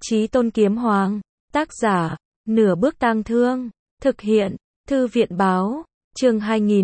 Chí Tôn Kiếm Hoàng. Tác giả, Nửa Bước Tang Thương. Thực hiện, Thư viện Báo. Chương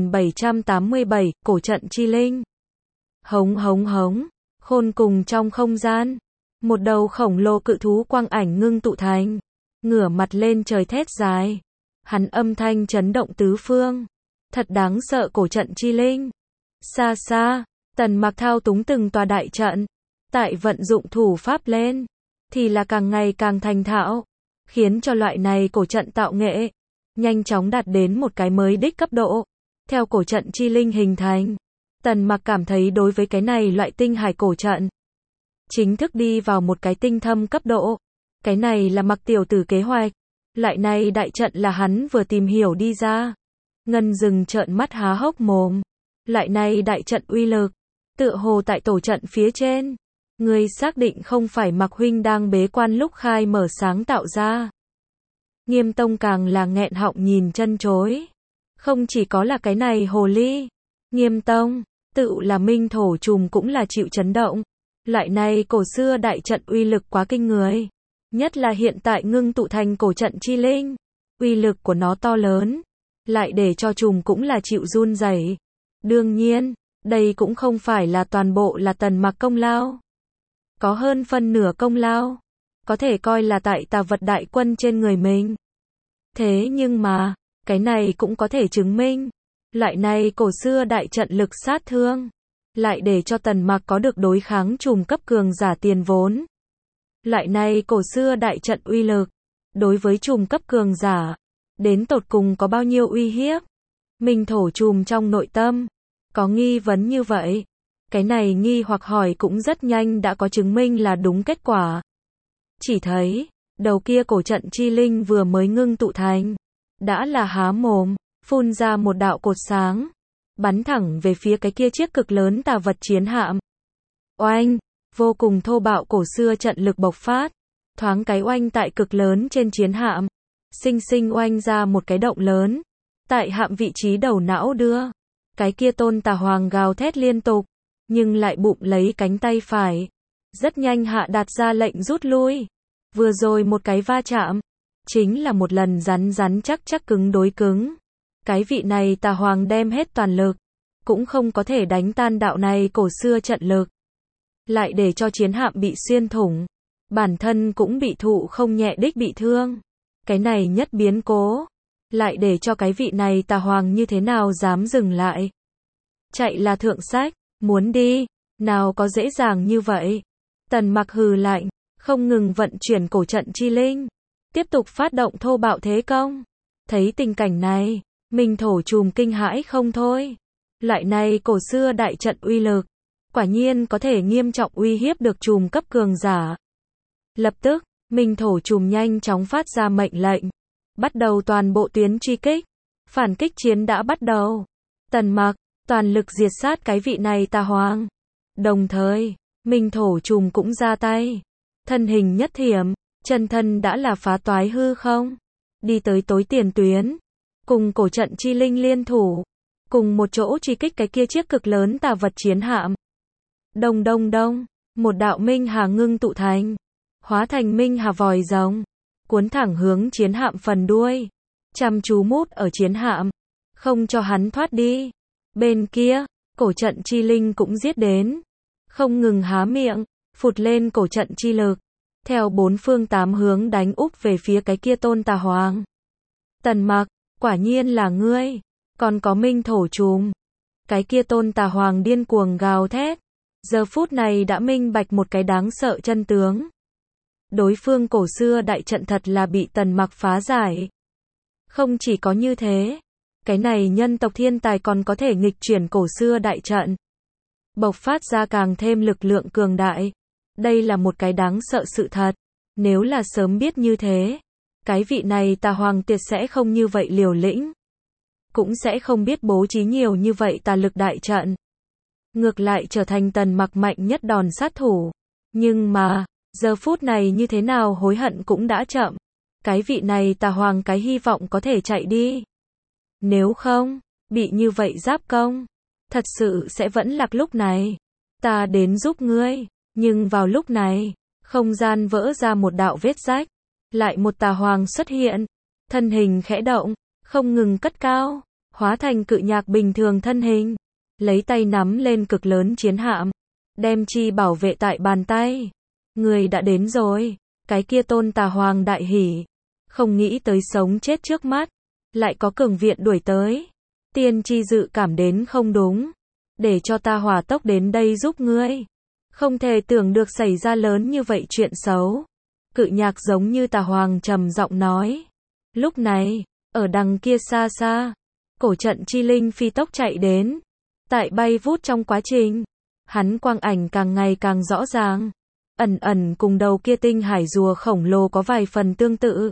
2787, Cổ trận chi linh. Hống hống hống. Khôn cùng trong không gian. Một đầu khổng lồ cự thú quang ảnh ngưng tụ thành. Ngửa mặt lên trời thét dài. Hắn âm thanh chấn động tứ phương. Thật đáng sợ cổ trận chi linh. Xa xa, Tần Mặc thao túng từng tòa đại trận. Tại vận dụng thủ pháp lên. Thì là càng ngày càng thành thạo. Khiến cho loại này cổ trận tạo nghệ. Nhanh chóng đạt đến một cái mới đích cấp độ. Theo cổ trận chi linh hình thành. Tần Mặc cảm thấy đối với cái này loại tinh hải cổ trận. Chính thức đi vào một cái tinh thâm cấp độ. Cái này là Mặc tiểu tử kế hoạch. Loại này đại trận là hắn vừa tìm hiểu đi ra. Ngân Dừng trợn mắt há hốc mồm. Loại này đại trận uy lực. Tựa hồ tại tổ trận phía trên. Ngươi xác định không phải Mặc huynh đang bế quan lúc khai mở sáng tạo ra. Nghiêm Tông càng là nghẹn họng nhìn chân chối. Không chỉ có là cái này hồ ly. Nghiêm Tông, tự là Minh Thổ Trùm cũng là chịu chấn động. Loại này cổ xưa đại trận uy lực quá kinh người. Nhất là hiện tại ngưng tụ thành cổ trận chi linh. Uy lực của nó to lớn. Lại để cho Trùm cũng là chịu run rẩy. Đương nhiên, đây cũng không phải là toàn bộ là Tần Mặc công lao. Có hơn phân nửa công lao. Có thể coi là tại Tà Vật đại quân trên người mình. Thế nhưng mà, cái này cũng có thể chứng minh. Loại này cổ xưa đại trận lực sát thương. Lại để cho Tần Mặc có được đối kháng Trùm cấp cường giả tiền vốn. Loại này cổ xưa đại trận uy lực. Đối với Trùm cấp cường giả. Đến tột cùng có bao nhiêu uy hiếp. Minh Thổ Trùm trong nội tâm. Có nghi vấn như vậy. Cái này nghi hoặc hỏi cũng rất nhanh đã có chứng minh là đúng kết quả. Chỉ thấy, đầu kia cổ trận chi linh vừa mới ngưng tụ thành. Đã là há mồm, phun ra một đạo cột sáng. Bắn thẳng về phía cái kia chiếc cực lớn tà vật chiến hạm. Oanh, vô cùng thô bạo cổ xưa trận lực bộc phát. Thoáng cái oanh tại cực lớn trên chiến hạm. Sinh sinh oanh ra một cái động lớn. Tại hạm vị trí đầu não đưa. Cái kia Tôn Tà Hoàng gào thét liên tục. Nhưng lại bụng lấy cánh tay phải. Rất nhanh hạ đạt ra lệnh rút lui. Vừa rồi một cái va chạm. Chính là một lần rắn rắn chắc chắc cứng đối cứng. Cái vị này Tà Hoàng đem hết toàn lực. Cũng không có thể đánh tan đạo này cổ xưa trận lực. Lại để cho chiến hạm bị xuyên thủng. Bản thân cũng bị thụ không nhẹ đích bị thương. Cái này nhất biến cố. Lại để cho cái vị này Tà Hoàng như thế nào dám dừng lại. Chạy là thượng sách. Muốn đi. Nào có dễ dàng như vậy. Tần Mặc hừ lạnh. Không ngừng vận chuyển cổ trận chi linh. Tiếp tục phát động thô bạo thế công. Thấy tình cảnh này. Minh Thổ Trùm kinh hãi không thôi. Loại này cổ xưa đại trận uy lực. Quả nhiên có thể nghiêm trọng uy hiếp được Trùm cấp cường giả. Lập tức, Minh Thổ Trùm nhanh chóng phát ra mệnh lệnh. Bắt đầu toàn bộ tuyến truy kích. Phản kích chiến đã bắt đầu. Tần Mặc, toàn lực diệt sát cái vị này Tà Hoàng. Đồng thời, Minh Thổ Trùm cũng ra tay. Thân hình nhất thiểm, chân thân đã là phá toái hư không. Đi tới tối tiền tuyến. Cùng cổ trận chi linh liên thủ. Cùng một chỗ truy kích cái kia chiếc cực lớn tà vật chiến hạm. Đông đông đông, một đạo minh hà ngưng tụ thành. Hóa thành minh hà vòi rồng. Cuốn thẳng hướng chiến hạm phần đuôi. Chăm chú mút ở chiến hạm. Không cho hắn thoát đi. Bên kia, cổ trận chi linh cũng giết đến. Không ngừng há miệng, phụt lên cổ trận chi lực. Theo bốn phương tám hướng đánh úp về phía cái kia Tôn Tà Hoàng. Tần Mặc, quả nhiên là ngươi. Còn có Minh Thổ Trùm. Cái kia Tôn Tà Hoàng điên cuồng gào thét. Giờ phút này đã minh bạch một cái đáng sợ chân tướng. Đối phương cổ xưa đại trận thật là bị Tần Mặc phá giải. Không chỉ có như thế. Cái này nhân tộc thiên tài còn có thể nghịch chuyển cổ xưa đại trận. Bộc phát ra càng thêm lực lượng cường đại. Đây là một cái đáng sợ sự thật. Nếu là sớm biết như thế. Cái vị này Tà Hoàng tuyệt sẽ không như vậy liều lĩnh. Cũng sẽ không biết bố trí nhiều như vậy tà lực đại trận. Ngược lại trở thành Tần Mặc mạnh nhất đòn sát thủ. Nhưng mà, giờ phút này như thế nào hối hận cũng đã chậm. Cái vị này Tà Hoàng cái hy vọng có thể chạy đi. Nếu không, bị như vậy giáp công. Thật sự sẽ vẫn lạc lúc này. Ta đến giúp ngươi. Nhưng vào lúc này, Không gian vỡ ra một đạo vết rách. Lại một tà hoàng xuất hiện. Thân hình khẽ động, không ngừng cất cao, hóa thành cự nhạc bình thường thân hình. Lấy tay nắm lên cực lớn chiến hạm. Đem chi bảo vệ tại bàn tay. Người đã đến rồi. Cái kia tôn tà hoàng đại hỉ. Không nghĩ tới sống chết trước mắt. Lại có cường viện đuổi tới. Tiên tri dự cảm đến không đúng. Để cho ta hỏa tốc đến đây giúp ngươi. Không thể tưởng được xảy ra lớn như vậy chuyện xấu. Cự nhạc giống như tà hoàng trầm giọng nói. Lúc này, ở đằng kia xa xa, cổ trận chi linh phi tốc chạy đến. Tại bay vút trong quá trình, hắn quang ảnh càng ngày càng rõ ràng. Ẩn ẩn cùng đầu kia tinh hải rùa khổng lồ có vài phần tương tự.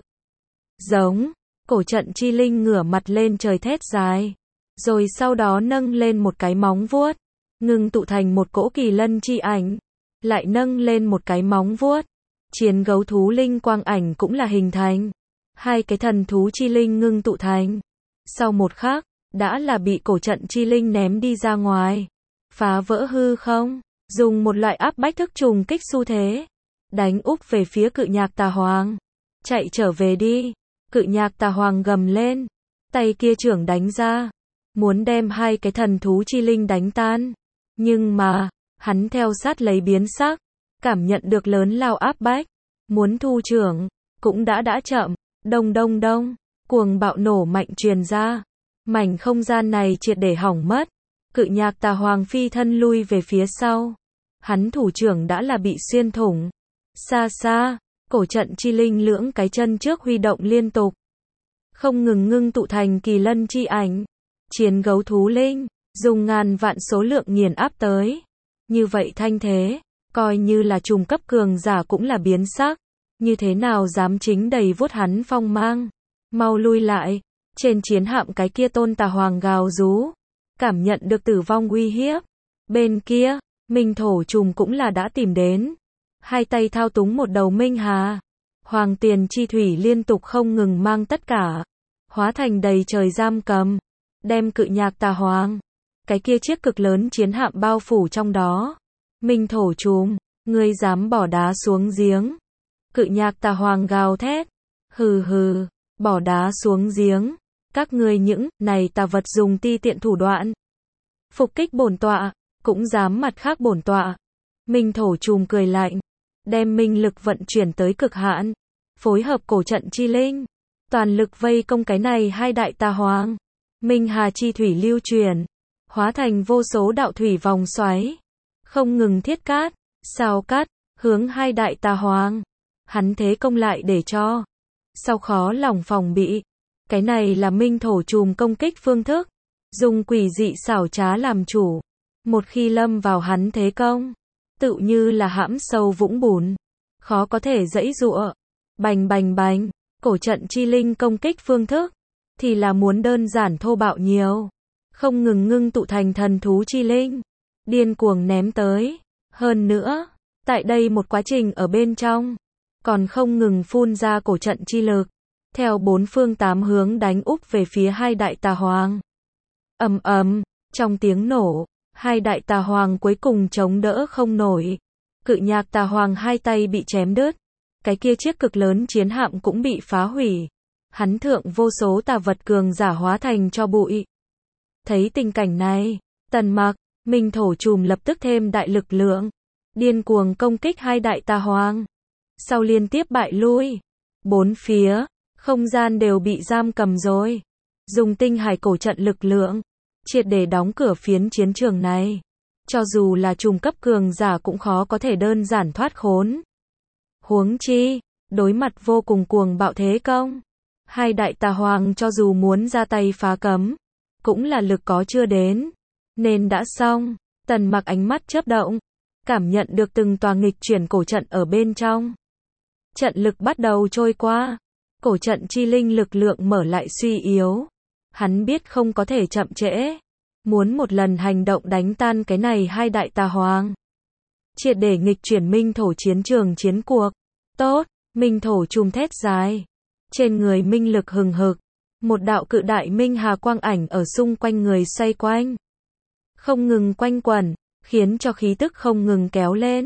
Giống, cổ trận chi linh ngửa mặt lên trời thét dài. Rồi sau đó nâng lên một cái móng vuốt. Ngưng tụ thành một cỗ kỳ lân chi ảnh. Lại nâng lên một cái móng vuốt. Chiến gấu thú linh quang ảnh cũng là hình thành. Hai cái thần thú chi linh ngưng tụ thành. Sau một khắc, đã là bị cổ trận chi linh ném đi ra ngoài. Phá vỡ hư không, dùng một loại áp bách thức trùng kích xu thế. Đánh úp về phía cự nhạc tà hoàng. Chạy trở về đi. Cự nhạc tà hoàng gầm lên. Tay kia trưởng đánh ra. Muốn đem hai cái thần thú chi linh đánh tan. Nhưng mà, hắn theo sát lấy biến sắc. Cảm nhận được lớn lao áp bách. Muốn thu trưởng, cũng đã chậm. Đông đông đông, cuồng bạo nổ mạnh truyền ra. Mảnh không gian này triệt để hỏng mất. Cự nhạc tà hoàng phi thân lui về phía sau. Hắn thủ trưởng đã là bị xuyên thủng. Xa xa, cổ trận chi linh lưỡng cái chân trước huy động liên tục. Không ngừng ngưng tụ thành kỳ lân chi ảnh. Chiến gấu thú linh, dùng ngàn vạn số lượng nghiền áp tới. Như vậy thanh thế, coi như là trùng cấp cường giả cũng là biến sắc. Như thế nào dám chính đầy vuốt hắn phong mang. Mau lui lại. Trên chiến hạm cái kia tôn tà hoàng gào rú. Cảm nhận được tử vong uy hiếp. Bên kia, Minh Thổ Trùm cũng là đã tìm đến. Hai tay thao túng một đầu Minh Hà. Hoàng tiền chi thủy liên tục không ngừng mang tất cả. Hóa thành đầy trời giam cầm. Đem cự nhạc tà hoàng. Cái kia chiếc cực lớn chiến hạm bao phủ trong đó. Minh Thổ Trùm, ngươi dám bỏ đá xuống giếng. Cự nhạc tà hoàng gào thét. Hừ hừ, bỏ đá xuống giếng. Các ngươi những này tà vật dùng ti tiện thủ đoạn. Phục kích bổn tọa, cũng dám mặt khác bổn tọa. Minh Thổ Trùm cười lạnh. Đem minh lực vận chuyển tới cực hạn. Phối hợp cổ trận chi linh. Toàn lực vây công cái này hai đại tà hoàng. Minh Hà chi thủy lưu truyền. Hóa thành vô số đạo thủy vòng xoáy. Không ngừng thiết cát, sao cát, hướng hai đại tà hoàng. Hắn thế công lại để cho. Sau khó lòng phòng bị. Cái này là Minh Thổ Trùm công kích phương thức. Dùng quỷ dị xảo trá làm chủ. Một khi lâm vào hắn thế công. Tự như là hãm sâu vũng bùn. Khó có thể giãy giụa. Bành bành bành. Cổ trận chi linh công kích phương thức. Thì là muốn đơn giản thô bạo nhiều. Không ngừng ngưng tụ thành thần thú chi linh. Điên cuồng ném tới. Hơn nữa, tại đây một quá trình ở bên trong. Còn không ngừng phun ra cổ trận chi lực. Theo bốn phương tám hướng đánh úp về phía hai đại tà hoàng. Ầm ầm, trong tiếng nổ, hai đại tà hoàng cuối cùng chống đỡ không nổi. Cự nhạc tà hoàng hai tay bị chém đứt. Cái kia chiếc cực lớn chiến hạm cũng bị phá hủy. Hắn thượng vô số tà vật cường giả hóa thành cho bụi. Thấy tình cảnh này, Tần Mặc, Minh Thổ Trùm lập tức thêm đại lực lượng. Điên cuồng công kích hai đại tà hoàng. Sau liên tiếp bại lui. Bốn phía, không gian đều bị giam cầm rồi. Dùng tinh hải cổ trận lực lượng. Triệt để đóng cửa phiến chiến trường này. Cho dù là trùng cấp cường giả cũng khó có thể đơn giản thoát khốn. Huống chi, đối mặt vô cùng cuồng bạo thế công. Hai đại tà hoàng cho dù muốn ra tay phá cấm. Cũng là lực có chưa đến. Nên đã xong. Tần Mặc ánh mắt chớp động. Cảm nhận được từng tòa nghịch chuyển cổ trận ở bên trong. Trận lực bắt đầu trôi qua. Cổ trận chi linh lực lượng mở lại suy yếu. Hắn biết không có thể chậm trễ. Muốn một lần hành động đánh tan cái này hai đại tà hoàng. Triệt để nghịch chuyển Minh Thổ chiến trường chiến cuộc. Tốt, Minh Thổ Trùm thét dài. Trên người minh lực hừng hực. Một đạo cự đại minh hà quang ảnh ở xung quanh người xoay quanh. Không ngừng quanh quẩn, khiến cho khí tức không ngừng kéo lên.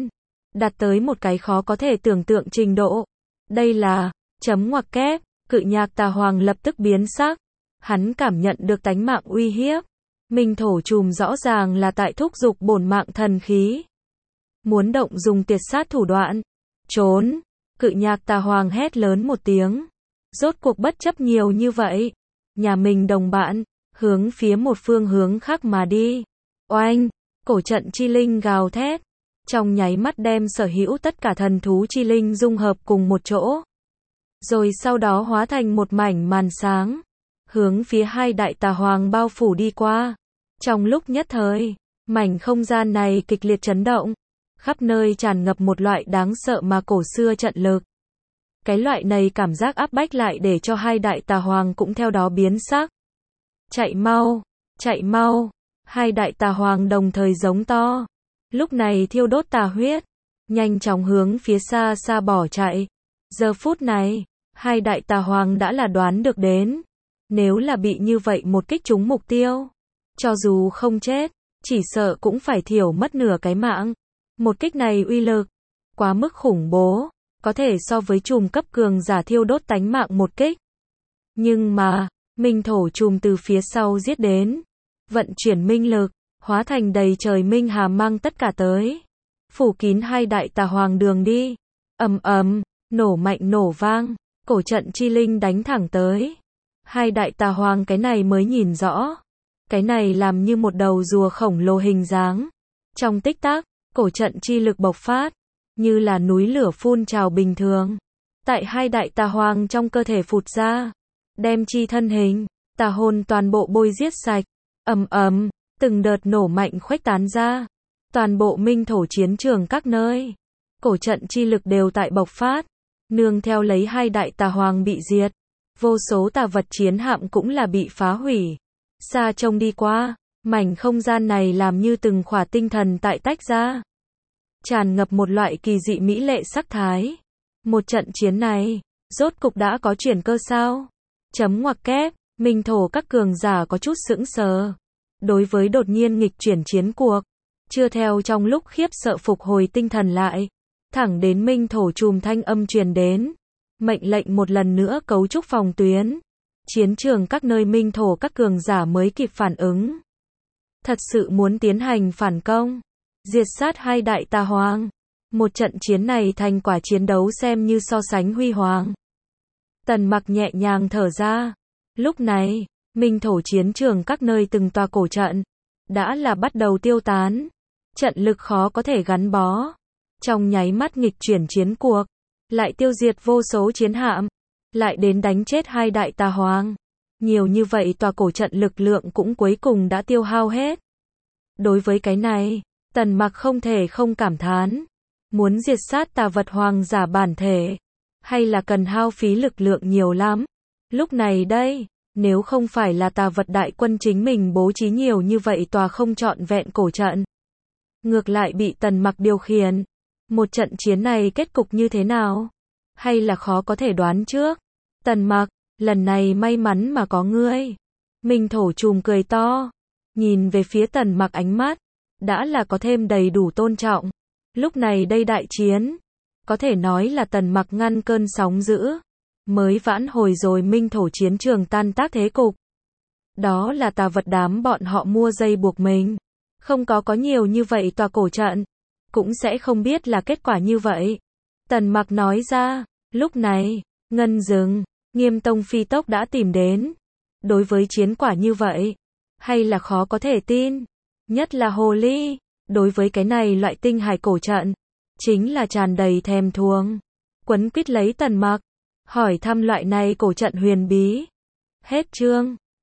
đạt tới một cái khó có thể tưởng tượng trình độ. Đây là, chấm ngoặc kép, Cự Nhạc Tà Hoàng lập tức biến sắc. Hắn cảm nhận được tánh mạng uy hiếp. Minh thổ trùm rõ ràng là tại thúc giục bổn mạng thần khí. Muốn động dùng tuyệt sát thủ đoạn. Trốn! Cự Nhạc Tà Hoàng hét lớn một tiếng. Rốt cuộc bất chấp nhiều như vậy. Nhà mình đồng bạn, hướng phía một phương hướng khác mà đi. Oanh! Cổ trận chi linh gào thét. Trong nháy mắt đem sở hữu tất cả thần thú chi linh dung hợp cùng một chỗ. Rồi sau đó hóa thành một mảnh màn sáng. Hướng phía hai đại tà hoàng bao phủ đi qua. Trong lúc nhất thời, mảnh không gian này kịch liệt chấn động. Khắp nơi tràn ngập một loại đáng sợ mà cổ xưa trận lực. Cái loại này cảm giác áp bách lại để cho hai đại tà hoàng cũng theo đó biến sắc. Chạy mau, chạy mau. Hai đại tà hoàng đồng thời giống to. Lúc này thiêu đốt tà huyết. Nhanh chóng hướng phía xa xa bỏ chạy. Giờ phút này, hai đại tà hoàng đã là đoán được đến. Nếu là bị như vậy một kích trúng mục tiêu. Cho dù không chết, chỉ sợ cũng phải thiểu mất nửa cái mạng. Một kích này uy lực, quá mức khủng bố. Có thể so với trùm cấp cường giả thiêu đốt tánh mạng một kích. Nhưng mà, minh thổ trùm từ phía sau giết đến. Vận chuyển minh lực, hóa thành đầy trời minh hà mang tất cả tới. Phủ kín hai đại tà hoàng đường đi. Ầm ầm, nổ mạnh nổ vang, cổ trận chi linh đánh thẳng tới. Hai đại tà hoàng cái này mới nhìn rõ. Cái này làm như một đầu rùa khổng lồ hình dáng. Trong tích tắc, cổ trận chi lực bộc phát. Như là núi lửa phun trào bình thường. Tại hai đại tà hoàng trong cơ thể phụt ra. Đem chi thân hình, tà hồn toàn bộ bôi giết sạch. Ầm ầm, từng đợt nổ mạnh khuếch tán ra. Toàn bộ minh thổ chiến trường các nơi. Cổ trận chi lực đều tại bộc phát. Nương theo lấy hai đại tà hoàng bị diệt. Vô số tà vật chiến hạm cũng là bị phá hủy. Xa trông đi qua, mảnh không gian này làm như từng khỏa tinh thần tại tách ra. Tràn ngập một loại kỳ dị mỹ lệ sắc thái. Một trận chiến này, rốt cục đã có chuyển cơ sao? Chấm ngoặc kép, minh thổ các cường giả có chút sững sờ. Đối với đột nhiên nghịch chuyển chiến cuộc, chưa theo trong lúc khiếp sợ phục hồi tinh thần lại. Thẳng đến minh thổ trùm thanh âm truyền đến. Mệnh lệnh một lần nữa cấu trúc phòng tuyến. Chiến trường các nơi minh thổ các cường giả mới kịp phản ứng. Thật sự muốn tiến hành phản công. Diệt sát hai đại tà hoàng. Một trận chiến này thành quả chiến đấu xem như so sánh huy hoàng. Tần Mặc nhẹ nhàng thở ra. Lúc này, minh thổ chiến trường các nơi từng tòa cổ trận. Đã là bắt đầu tiêu tán. Trận lực khó có thể gắn bó. Trong nháy mắt nghịch chuyển chiến cuộc. Lại tiêu diệt vô số chiến hạm. Lại đến đánh chết hai đại tà hoàng. Nhiều như vậy tòa cổ trận lực lượng cũng cuối cùng đã tiêu hao hết. Đối với cái này, Tần Mặc không thể không cảm thán. Muốn diệt sát tà vật hoàng giả bản thể. Hay là cần hao phí lực lượng nhiều lắm. Lúc này đây, nếu không phải là tà vật đại quân chính mình bố trí nhiều như vậy tòa không trọn vẹn cổ trận. Ngược lại bị Tần Mặc điều khiển. Một trận chiến này kết cục như thế nào? Hay là khó có thể đoán trước? Tần Mặc, lần này may mắn mà có ngươi. Minh thổ trùm cười to. Nhìn về phía Tần Mặc ánh mắt. Đã là có thêm đầy đủ tôn trọng. Lúc này đây đại chiến. Có thể nói là Tần Mặc ngăn cơn sóng dữ. Mới vãn hồi rồi minh thổ chiến trường tan tác thế cục. Đó là tà vật đám bọn họ mua dây buộc mình. Không có nhiều như vậy tòa cổ trận. Cũng sẽ không biết là kết quả như vậy. Tần Mặc nói ra. Lúc này, Ngân Dừng, Nghiêm Tông phi tốc đã tìm đến. Đối với chiến quả như vậy, hay là khó có thể tin. Nhất là Hồ Ly, đối với cái này loại tinh hải cổ trận, chính là tràn đầy thèm thuồng. Quấn quýt lấy Tần Mặc, hỏi thăm loại này cổ trận huyền bí. Hết chương.